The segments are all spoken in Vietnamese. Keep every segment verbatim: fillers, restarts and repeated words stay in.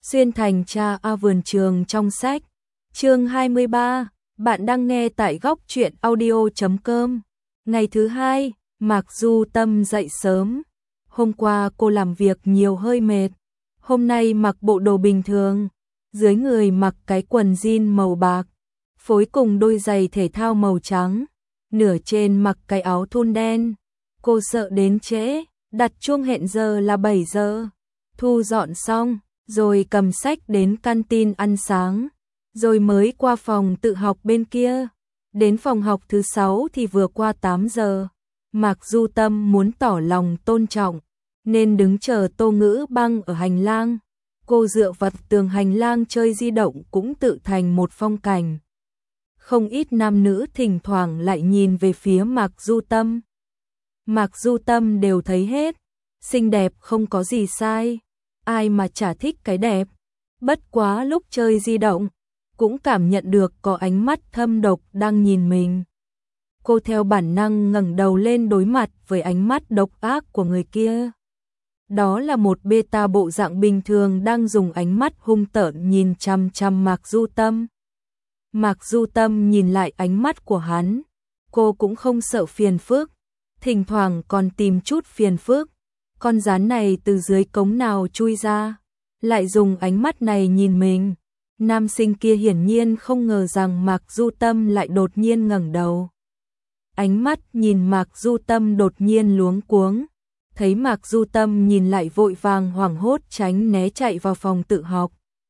Xuyên thành cha A vườn trường trong sách. Chương hai mươi ba, bạn đang nghe tại góc truyện audio chấm com. Ngày thứ hai, Mạc Du Tâm dậy sớm. Hôm qua cô làm việc nhiều hơi mệt. Hôm nay mặc bộ đồ bình thường, dưới người mặc cái quần jean màu bạc, phối cùng đôi giày thể thao màu trắng, nửa trên mặc cái áo thun đen. Cô sợ đến trễ, đặt chuông hẹn giờ là bảy giờ. Thu dọn xong, rồi cầm sách đến canteen ăn sáng, rồi mới qua phòng tự học bên kia. Đến phòng học thứ sáu thì vừa qua tám giờ. Mạc Du Tâm muốn tỏ lòng tôn trọng, nên đứng chờ Tô Ngữ Băng ở hành lang. Cô dựa vào tường hành lang chơi di động cũng tự thành một phong cảnh. Không ít nam nữ thỉnh thoảng lại nhìn về phía Mạc Du Tâm. Mạc Du Tâm đều thấy hết, xinh đẹp không có gì sai, ai mà chả thích cái đẹp. Bất quá lúc chơi di động, cũng cảm nhận được có ánh mắt thâm độc đang nhìn mình. Cô theo bản năng ngẩng đầu lên đối mặt với ánh mắt độc ác của người kia. Đó là một beta bộ dạng bình thường đang dùng ánh mắt hung tợn nhìn chằm chằm Mạc Du Tâm. Mạc Du Tâm nhìn lại ánh mắt của hắn, cô cũng không sợ phiền phức, thỉnh thoảng còn tìm chút phiền phức. Con rắn này từ dưới cống nào chui ra, lại dùng ánh mắt này nhìn mình. Nam sinh kia hiển nhiên không ngờ rằng Mạc Du Tâm lại đột nhiên ngẩng đầu. Ánh mắt nhìn Mạc Du Tâm đột nhiên luống cuống, thấy Mạc Du Tâm nhìn lại vội vàng hoảng hốt tránh né chạy vào phòng tự học.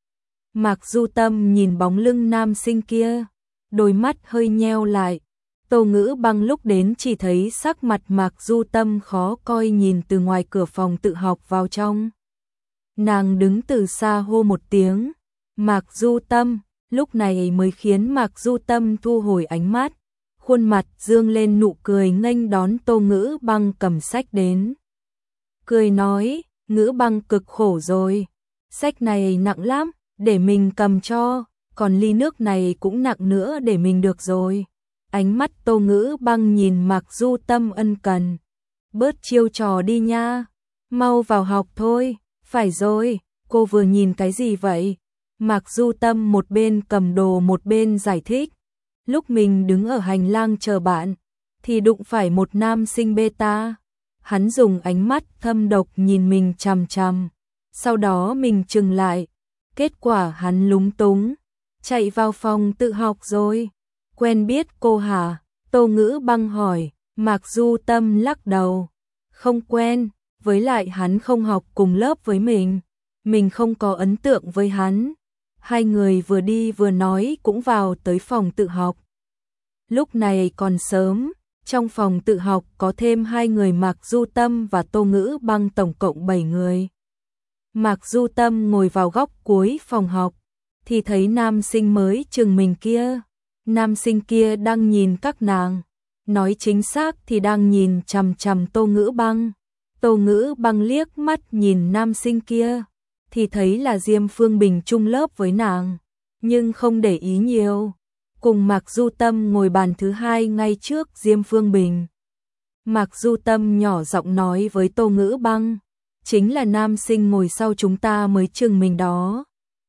Mạc Du Tâm nhìn bóng lưng nam sinh kia, đôi mắt hơi nheo lại. Tô Ngữ Băng lúc đến chỉ thấy sắc mặt Mạc Du Tâm khó coi nhìn từ ngoài cửa phòng tự học vào trong. Nàng đứng từ xa hô một tiếng, Mạc Du Tâm, lúc này mới khiến Mạc Du Tâm thu hồi ánh mắt, khuôn mặt dương lên nụ cười nghênh đón Tô Ngữ Băng cầm sách đến. Cười nói, Ngữ Băng cực khổ rồi, sách này nặng lắm, để mình cầm cho, còn ly nước này cũng nặng nữa để mình được rồi. Ánh mắt Tô Ngữ Băng nhìn Mạc Du Tâm ân cần. Bớt chiêu trò đi nha, mau vào học thôi. Phải rồi, cô vừa nhìn cái gì vậy? Mạc Du Tâm một bên cầm đồ một bên giải thích. Lúc mình đứng ở hành lang chờ bạn, thì đụng phải một nam sinh beta. Hắn dùng ánh mắt thâm độc nhìn mình chằm chằm. Sau đó mình chừng lại. Kết quả hắn lúng túng, chạy vào phòng tự học rồi. Quen biết cô hả? Tô Ngữ Băng hỏi. Mạc Du Tâm lắc đầu. Không quen, với lại hắn không học cùng lớp với mình. Mình không có ấn tượng với hắn. Hai người vừa đi vừa nói cũng vào tới phòng tự học. Lúc này còn sớm, trong phòng tự học có thêm hai người Mạc Du Tâm và Tô Ngữ Băng, tổng cộng bảy người. Mạc Du Tâm ngồi vào góc cuối phòng học, thì thấy nam sinh mới chừng mình kia. Nam sinh kia đang nhìn các nàng, nói chính xác thì đang nhìn chằm chằm Tô Ngữ Băng. Tô Ngữ Băng liếc mắt nhìn nam sinh kia, thì thấy là Diêm Phương Bình chung lớp với nàng, nhưng không để ý nhiều. Cùng Mạc Du Tâm ngồi bàn thứ hai ngay trước Diêm Phương Bình. Mạc Du Tâm nhỏ giọng nói với Tô Ngữ Băng, chính là nam sinh ngồi sau chúng ta mới chừng mình đó.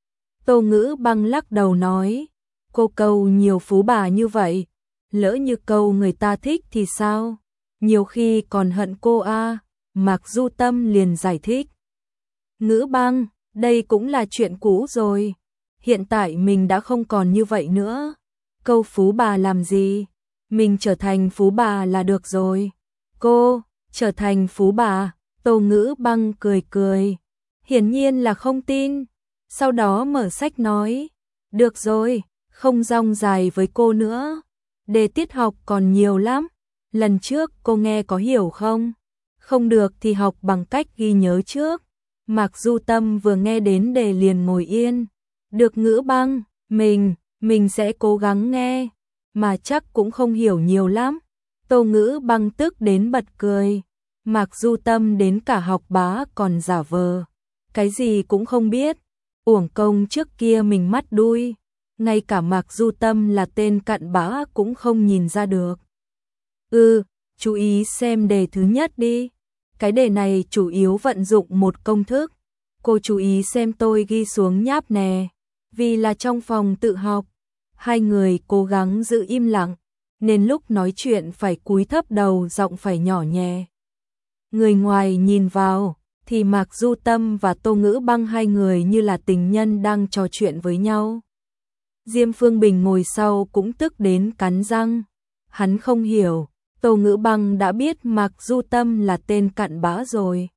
Tô Ngữ Băng lắc đầu nói, cô câu nhiều phú bà như vậy, lỡ như câu người ta thích thì sao? Nhiều khi còn hận cô a. Mạc Du Tâm liền giải thích. Ngữ Băng, đây cũng là chuyện cũ rồi. Hiện tại mình đã không còn như vậy nữa. Câu phú bà làm gì? Mình trở thành phú bà là được rồi. Cô, trở thành phú bà? Tô Ngữ Băng cười cười. Hiển nhiên là không tin. Sau đó mở sách nói. Được rồi, không rong dài với cô nữa. Đề tiết học còn nhiều lắm. Lần trước cô nghe có hiểu không? Không được thì học bằng cách ghi nhớ trước. Mạc Du Tâm vừa nghe đến đề liền ngồi yên. Được Ngữ Băng, mình, mình sẽ cố gắng nghe, mà chắc cũng không hiểu nhiều lắm. Tô Ngữ Băng tức đến bật cười. Mạc Du Tâm đến cả học bá còn giả vờ cái gì cũng không biết. Uổng công trước kia mình mắt đuôi, ngay cả Mạc Du Tâm là tên cặn bã cũng không nhìn ra được. Ừ, chú ý xem đề thứ nhất đi. Cái đề này chủ yếu vận dụng một công thức. cô chú ý xem tôi ghi xuống nháp nè, vì là trong phòng tự học. Hai người cố gắng giữ im lặng, nên lúc nói chuyện phải cúi thấp đầu, giọng phải nhỏ nhẹ. Người ngoài nhìn vào, thì Mạc Du Tâm và Tô Ngữ Băng hai người như là tình nhân đang trò chuyện với nhau. Diêm Phương Bình ngồi sau cũng tức đến cắn răng. Hắn không hiểu, Tô Ngữ Băng đã biết Mạc Du Tâm là tên cặn bã rồi.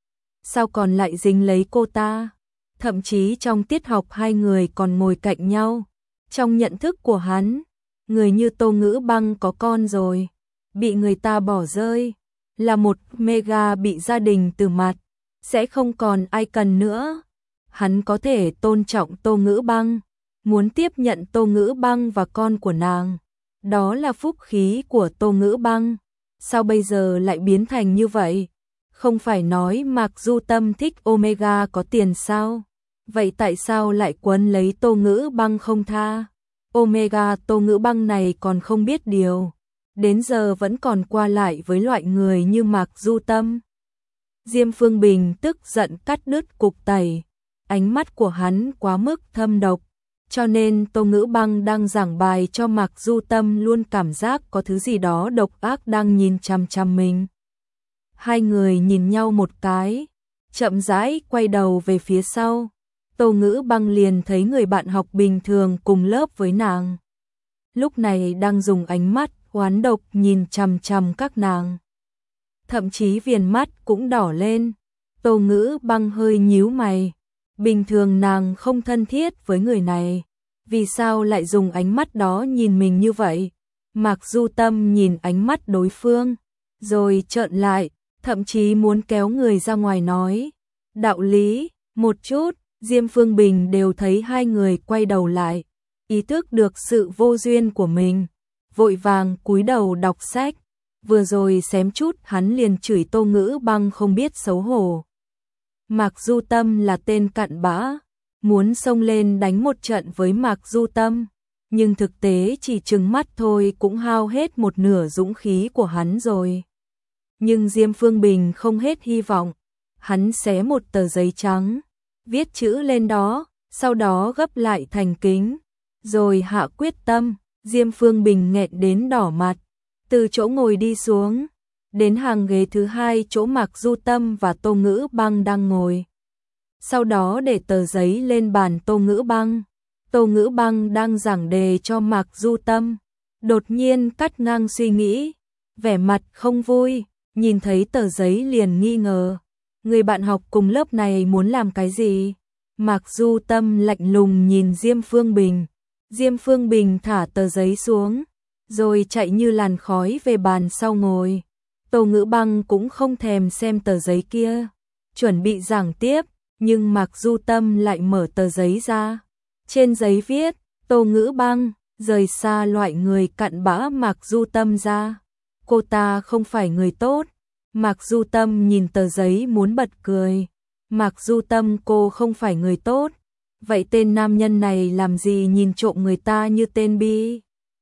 Sao còn lại dính lấy cô ta? Thậm chí trong tiết học hai người còn ngồi cạnh nhau. Trong nhận thức của hắn, người như Tô Ngữ Băng có con rồi, bị người ta bỏ rơi, là một mega bị gia đình từ mặt, sẽ không còn ai cần nữa. Hắn có thể tôn trọng Tô Ngữ Băng, muốn tiếp nhận Tô Ngữ Băng và con của nàng. Đó là phúc khí của Tô Ngữ Băng. Sao bây giờ lại biến thành như vậy? Không phải nói Mạc Du Tâm thích Omega có tiền sao? Vậy tại sao lại quấn lấy Tô Ngữ Băng không tha? Omega Tô Ngữ Băng này còn không biết điều, đến giờ vẫn còn qua lại với loại người như Mạc Du Tâm. Diêm Phương Bình tức giận cắt đứt cục tẩy, ánh mắt của hắn quá mức thâm độc, cho nên Tô Ngữ Băng đang giảng bài cho Mạc Du Tâm luôn cảm giác có thứ gì đó độc ác đang nhìn chằm chằm mình. Hai người nhìn nhau một cái, chậm rãi quay đầu về phía sau. Tô Ngữ Băng liền thấy người bạn học bình thường cùng lớp với nàng, lúc này đang dùng ánh mắt oán độc nhìn chằm chằm các nàng. Thậm chí viền mắt cũng đỏ lên. Tô Ngữ Băng hơi nhíu mày. Bình thường nàng không thân thiết với người này, vì sao lại dùng ánh mắt đó nhìn mình như vậy? Mạc Du Tâm nhìn ánh mắt đối phương, rồi trợn lại, thậm chí muốn kéo người ra ngoài nói đạo lý một chút. Diêm Phương Bình đều thấy hai người quay đầu lại, ý thức được sự vô duyên của mình, vội vàng cúi đầu đọc sách. Vừa rồi xém chút hắn liền chửi Tô Ngữ Băng không biết xấu hổ. Mạc Du Tâm là tên cặn bã, muốn xông lên đánh một trận với Mạc Du Tâm, nhưng thực tế chỉ trừng mắt thôi cũng hao hết một nửa dũng khí của hắn rồi. Nhưng Diêm Phương Bình không hết hy vọng, hắn xé một tờ giấy trắng, viết chữ lên đó, sau đó gấp lại thành kính, rồi hạ quyết tâm. Diêm Phương Bình nghẹn đến đỏ mặt, từ chỗ ngồi đi xuống, đến hàng ghế thứ hai chỗ Mạc Du Tâm và Tô Ngữ Băng đang ngồi. Sau đó để tờ giấy lên bàn Tô Ngữ Băng. Tô Ngữ Băng đang giảng đề cho Mạc Du Tâm, đột nhiên cắt ngang suy nghĩ, vẻ mặt không vui, nhìn thấy tờ giấy liền nghi ngờ. Người bạn học cùng lớp này muốn làm cái gì? Mạc Du Tâm lạnh lùng nhìn Diêm Phương Bình. Diêm Phương Bình thả tờ giấy xuống, rồi chạy như làn khói về bàn sau ngồi. Tô Ngữ Băng cũng không thèm xem tờ giấy kia, chuẩn bị giảng tiếp, nhưng Mạc Du Tâm lại mở tờ giấy ra. Trên giấy viết, Tô Ngữ Băng, rời xa loại người cặn bã Mạc Du Tâm ra. Cô ta không phải người tốt. Mạc Du Tâm nhìn tờ giấy muốn bật cười. Mạc Du Tâm, cô không phải người tốt. Vậy tên nam nhân này làm gì nhìn trộm người ta như tên bi?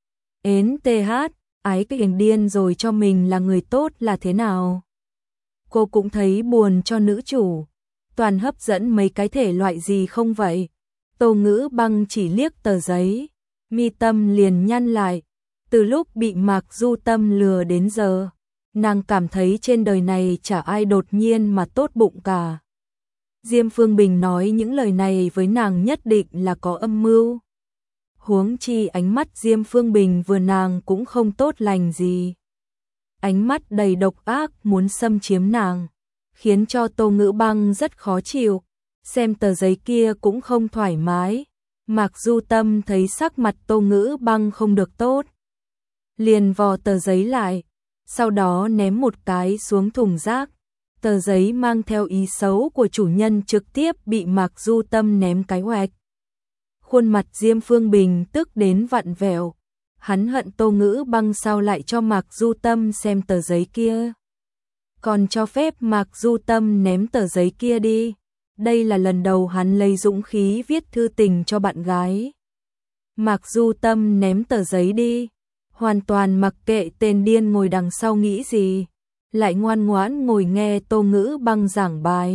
Ến tê hát, ái cái hình điên rồi cho mình là người tốt là thế nào? Cô cũng thấy buồn cho nữ chủ. Toàn hấp dẫn mấy cái thể loại gì không vậy? Tô Ngữ Băng chỉ liếc tờ giấy, mi tâm liền nhăn lại. Từ lúc bị Mạc Du Tâm lừa đến giờ, nàng cảm thấy trên đời này chả ai đột nhiên mà tốt bụng cả. Diêm Phương Bình nói những lời này với nàng nhất định là có âm mưu. Huống chi ánh mắt Diêm Phương Bình vừa nàng cũng không tốt lành gì. Ánh mắt đầy độc ác muốn xâm chiếm nàng, khiến cho Tô Ngữ Băng rất khó chịu. Xem tờ giấy kia cũng không thoải mái. Mạc Du Tâm thấy sắc mặt Tô Ngữ Băng không được tốt, liền vò tờ giấy lại, sau đó ném một cái xuống thùng rác. Tờ giấy mang theo ý xấu của chủ nhân trực tiếp bị Mạc Du Tâm ném cái oạch. Khuôn mặt Diêm Phương Bình tức đến vặn vẹo. Hắn hận Tô Ngữ Băng sao lại cho Mạc Du Tâm xem tờ giấy kia, còn cho phép Mạc Du Tâm ném tờ giấy kia đi. Đây là lần đầu hắn lấy dũng khí viết thư tình cho bạn gái. Mạc Du Tâm ném tờ giấy đi, hoàn toàn mặc kệ tên điên ngồi đằng sau nghĩ gì, lại ngoan ngoãn ngồi nghe Tô Ngữ Băng giảng bài.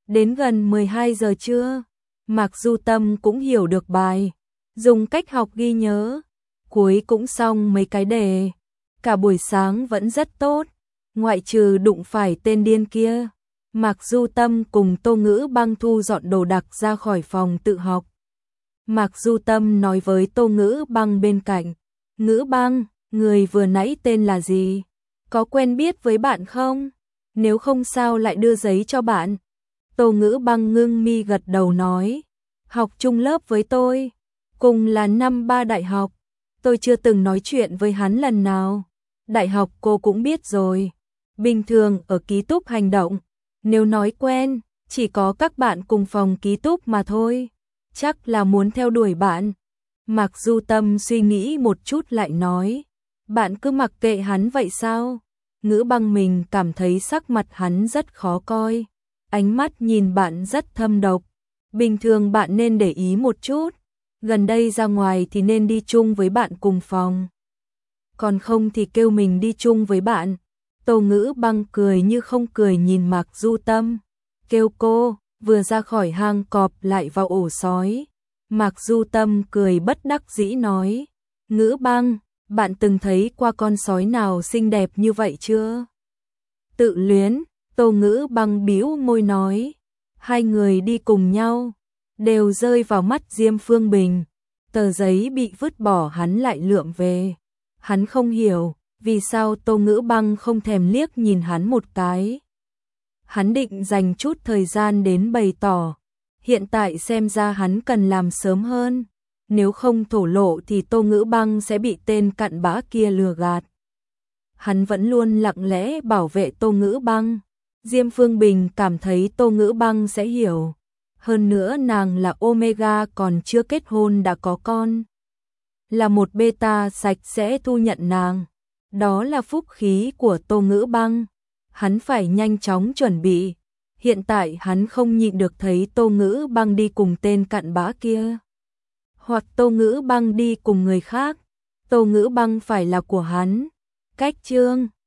Đến gần mười hai giờ trưa, Mạc Du Tâm cũng hiểu được bài, dùng cách học ghi nhớ, cuối cũng xong mấy cái đề. Cả buổi sáng vẫn rất tốt, ngoại trừ đụng phải tên điên kia. Mạc Du Tâm cùng Tô Ngữ Băng thu dọn đồ đạc ra khỏi phòng tự học. Mạc Du Tâm nói với Tô Ngữ Băng bên cạnh, Ngữ Băng, người vừa nãy tên là gì? Có quen biết với bạn không? Nếu không sao lại đưa giấy cho bạn? Tô Ngữ Băng ngưng mi gật đầu nói, học chung lớp với tôi, cùng là năm ba đại học, tôi chưa từng nói chuyện với hắn lần nào. Đại học cô cũng biết rồi, bình thường ở ký túc hành động, nếu nói quen, chỉ có các bạn cùng phòng ký túc mà thôi, chắc là muốn theo đuổi bạn. Mạc Du Tâm suy nghĩ một chút lại nói, bạn cứ mặc kệ hắn vậy sao? Ngữ Băng mình cảm thấy sắc mặt hắn rất khó coi, ánh mắt nhìn bạn rất thâm độc, bình thường bạn nên để ý một chút, gần đây ra ngoài thì nên đi chung với bạn cùng phòng, còn không thì kêu mình đi chung với bạn. Tô Ngữ Băng cười như không cười nhìn Mạc Du Tâm, kêu cô, vừa ra khỏi hang cọp lại vào ổ sói. Mạc Du Tâm cười bất đắc dĩ nói, Ngữ Băng, bạn từng thấy qua con sói nào xinh đẹp như vậy chưa? Tự luyến, Tô Ngữ Băng bĩu môi nói, hai người đi cùng nhau, đều rơi vào mắt Diêm Phương Bình, tờ giấy bị vứt bỏ hắn lại lượm về. Hắn không hiểu, vì sao Tô Ngữ Băng không thèm liếc nhìn hắn một cái. Hắn định dành chút thời gian đến bày tỏ, hiện tại xem ra hắn cần làm sớm hơn, nếu không thổ lộ thì Tô Ngữ Băng sẽ bị tên cặn bã kia lừa gạt. Hắn vẫn luôn lặng lẽ bảo vệ Tô Ngữ Băng, Diêm Phương Bình cảm thấy Tô Ngữ Băng sẽ hiểu, hơn nữa nàng là Omega còn chưa kết hôn đã có con, là một beta sạch sẽ thu nhận nàng, đó là phúc khí của Tô Ngữ Băng, hắn phải nhanh chóng chuẩn bị. Hiện tại hắn không nhịn được thấy Tô Ngữ Băng đi cùng tên cặn bã kia, hoặc Tô Ngữ Băng đi cùng người khác, Tô Ngữ Băng phải là của hắn. Cách chương